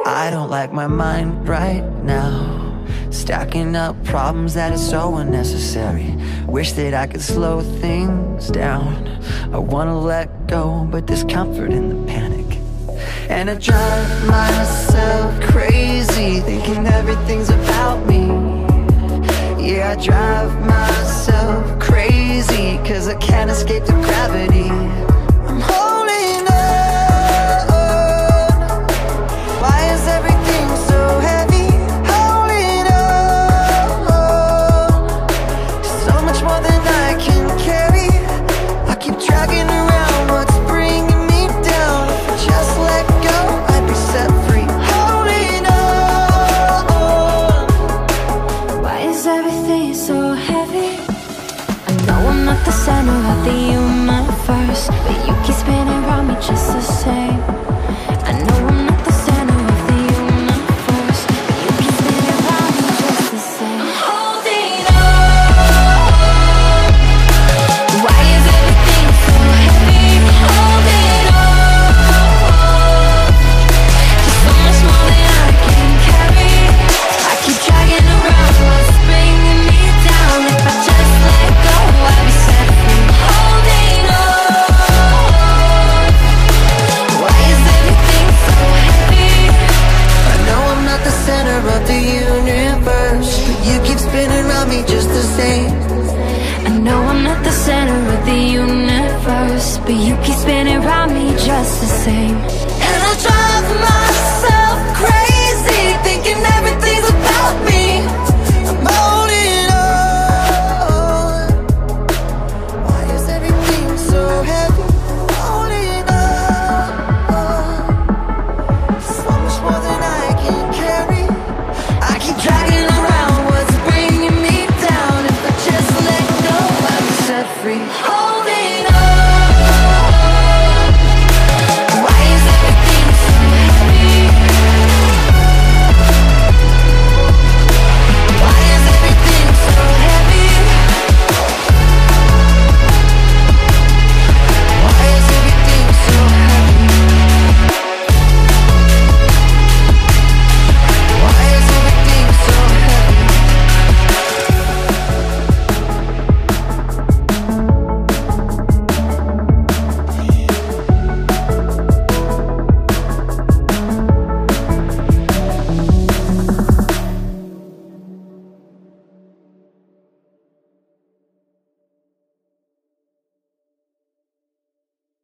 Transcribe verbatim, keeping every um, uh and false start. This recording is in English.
I don't like my mind right now, stacking up problems that are so unnecessary. Wish that I could slow things down. I wanna let go, but there's comfort in the panic. And I drive myself crazy, thinking everything's about me. Yeah, I drive myself crazy, cause I can't escape the gravity. I'm holding on. Why is everything so heavy? Holding on. So much more than I can carry. I keep dragging around what's bringing me down. If I just let go, I'd be set free. Holding on. Why is everything so heavy? I know I'm not the center of the universe, but you keep spinning around me just the same. I know I'm not the center of the universe, but you keep spinning around me just the same. I'm holding on. Why is everything so heavy? Holding on. There's so much more than I can carry. I keep dragging around what's bringing me down. If I just let go, I'll be set free. Holding on. Why is everything so heavy? I know I'm not the center of the universe, but you keep spinning around me just the same. I know I'm not the center of the universe, but you keep spinning around me just the same.